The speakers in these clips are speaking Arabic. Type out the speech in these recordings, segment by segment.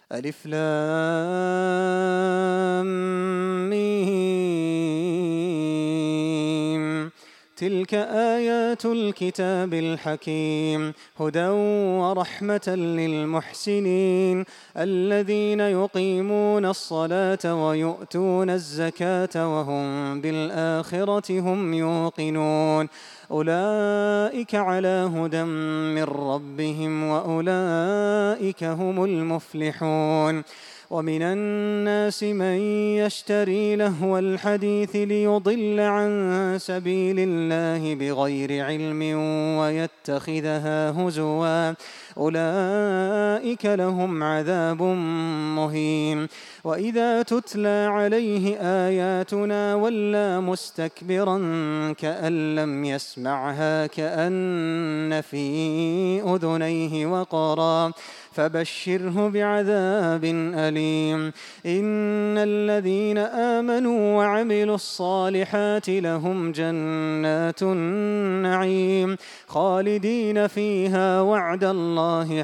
ألف لام ميم. تلك آيات الكتاب الحكيم هدى ورحمة للمحسنين الذين يقيمون الصلاة ويؤتون الزكاة وهم بالآخرة هم يوقنون أولئك على هدى من ربهم وأولئك هم المفلحون. ومن الناس من يشتري لهو الحديث ليضل عن سبيل الله بغير علم ويتخذها هزوا أولئك لهم عذاب مهين. وإذا تتلى عليه آياتنا ولى مستكبرا كأن لم يسمعها كأن في أذنيه وقرا فبشره بعذاب أليم. إن الذين آمنوا وعملوا الصالحات لهم جنات النعيم خالدين فيها وعد الله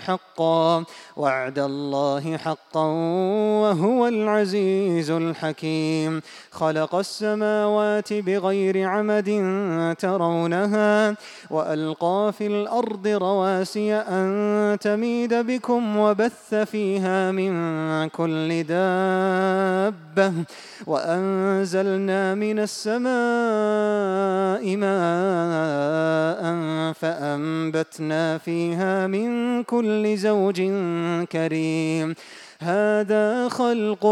حقا وهو العزيز الحكيم. خلق السماوات بغير عمد ترونها وألقى في الأرض رواسي أن تميد بكم وبث فيها من كل دابة وأنزلنا من السماء ماء فأنبتنا فيها من كل زوج كريم. هذا خلق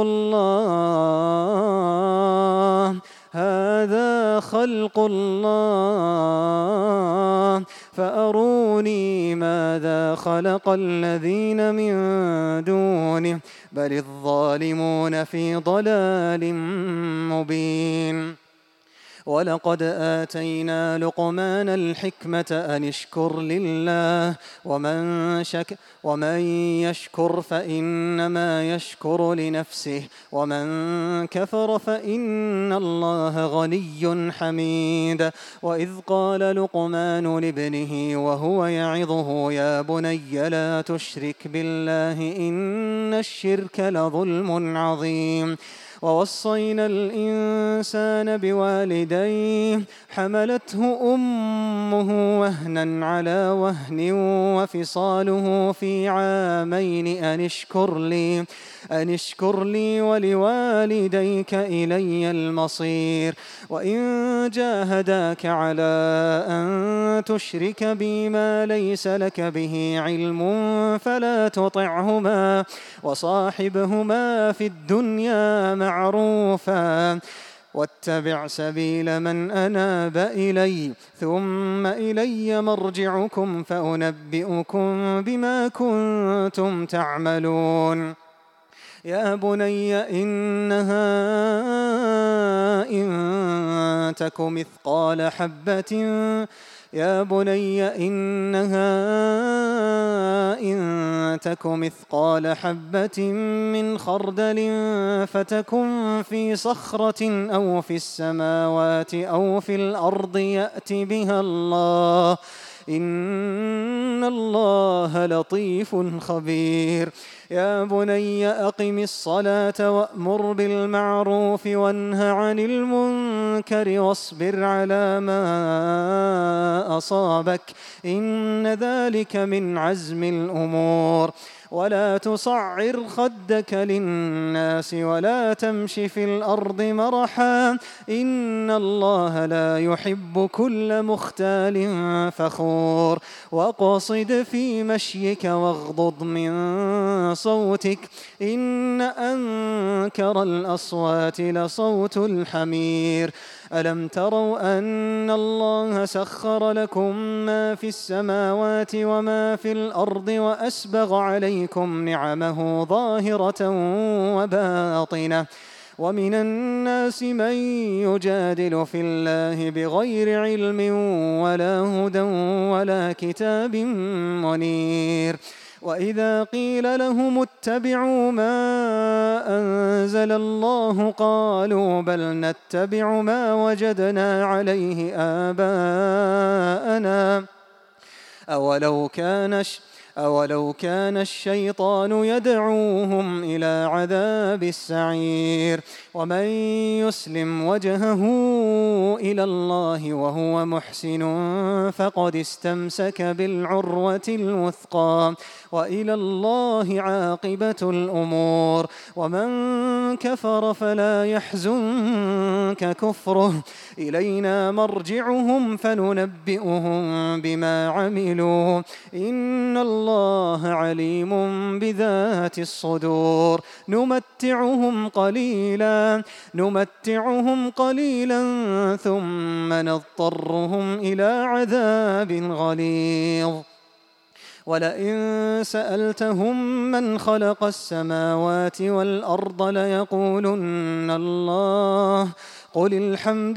الله فأروني ماذا خلق الذين من دونه بل الظالمون في ضلال مبين. ولقد آتينا لقمان الحكمة أن اشكر لله ومن يشكر فإنما يشكر لنفسه ومن كفر فإن الله غني حميد. وإذ قال لقمان لابنه وهو يعظه يا بني لا تشرك بالله إن الشرك لظلم عظيم. ووصينا الإنسان بوالديه حملته أمه وهنا على وهن وفصاله في عامين أن اشكر لي ولوالديك إلي المصير. وإن جاهداك على أن تشرك بي ما ليس لك به علم فلا تطعهما وصاحبهما في الدنيا معروفا واتبع سبيل من أناب إلي ثم إلي مرجعكم فأنبئكم بما كنتم تعملون. يا بني إنها إن تك مثقال حبة من خردل فتكن في صخرة أو في السماوات أو في الأرض يأت بها الله إن الله لطيف خبير. يا بني أقم الصلاة وأمر بالمعروف وانه عن المنكر واصبر على ما أصابك إن ذلك من عزم الأمور. ولا تصعر خدك للناس ولا تمش في الأرض مرحا إن الله لا يحب كل مختال فخور. واقصد في مشيك واغضض من صوتك إن أنكر الأصوات لصوت الحمير. ألم تروا أن الله سخر لكم ما في السماوات وما في الأرض وأسبغ عليكم نعمه ظاهرة وباطنة ومن الناس من يجادل في الله بغير علم ولا هدى ولا كتاب منير. وإذا قيل لهم اتبعوا ما أنزل الله قالوا بل نتبع ما وجدنا عليه آباءنا أولو كان الشيطان يدعوهم إلى عذاب السعير ومن يسلم وجهه إلى الله وهو محسن فقد استمسك بالعروة الوثقى وإلى الله عاقبة الأمور ومن كفر فلا يحزنك كفره إلينا مرجعهم فننبئهم بما عملوا إن الله عليم بذات الصدور نمتعهم قليلا ثم نضطرهم إلى عذاب غليظ ولئن سألتهم من خلق السماوات والأرض ليقولن الله قل الحمد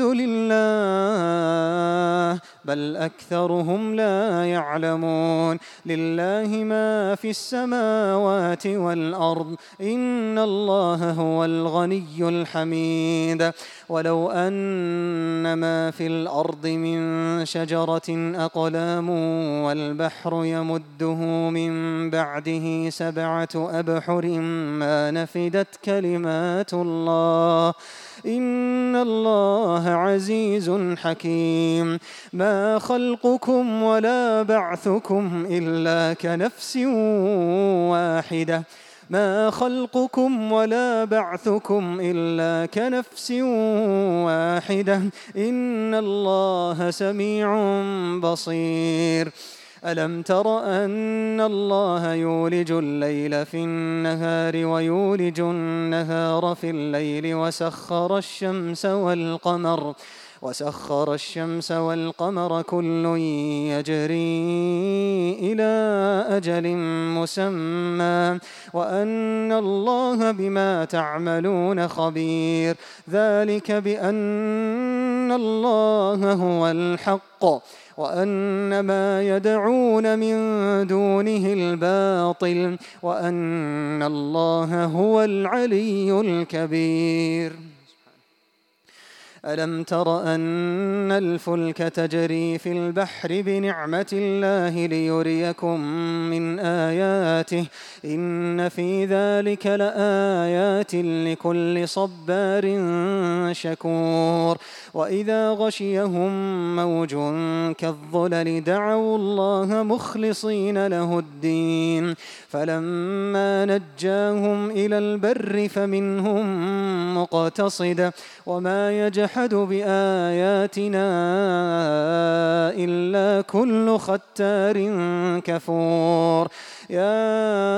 لله بل أكثرهم لا يعلمون لله ما في السماوات والأرض إن الله هو الغني الحميد ولو أن ما في الأرض من شجرة أقلام والبحر يمده من بعده 7 أبحر ما نفدت كلمات الله إن الله عزيز حكيم ما خلقكم ولا بعثكم إلا كنفس واحدة إن الله سميع بصير ألم تر أن الله يولج الليل في النهار ويولج النهار في الليل وسخر الشمس والقمر كل يجري إلى أجل مسمى وأن الله بما تعملون خبير ذلك بأن الله هو الحق وأن ما يدعون من دونه الباطل وأن الله هو العلي الكبير ألم تر أن الفلك تجري في البحر بنعمة الله ليريكم من آياته إن في ذلك لآيات لكل صبار شكور وإذا غشيهم موج كالظلل دعوا الله مخلصين له الدين فلما نجاهم إلى البر فمنهم مقتصد وما يجحد بآياتنا إلا كل ختار كفور يا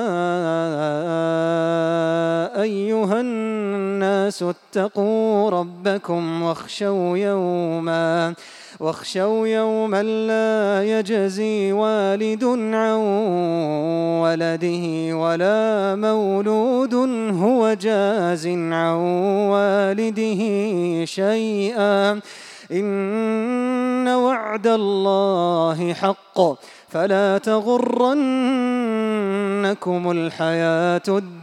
أيها الناس اتقوا ربكم واخشوا يوما لا يجزي والد عن ولده ولا مولود هو جاز عن والده شيئا إن وعد الله حق فلا تغرنكم الحياة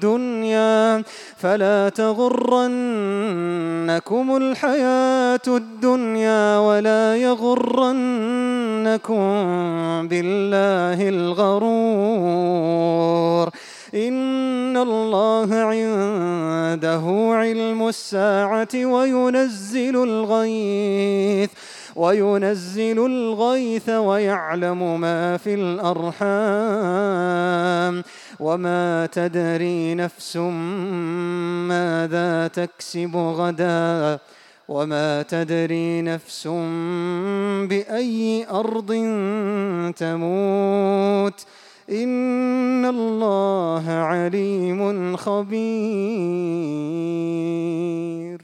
الدنيا ولا يغرنكم بالله الغرور إن الله عنده علم الساعة وينزل الغيث ويعلم ما في الأرحام وما تدري نفس ماذا تكسب غدا وما تدري نفس بأي أرض تموت إن الله عليم خبير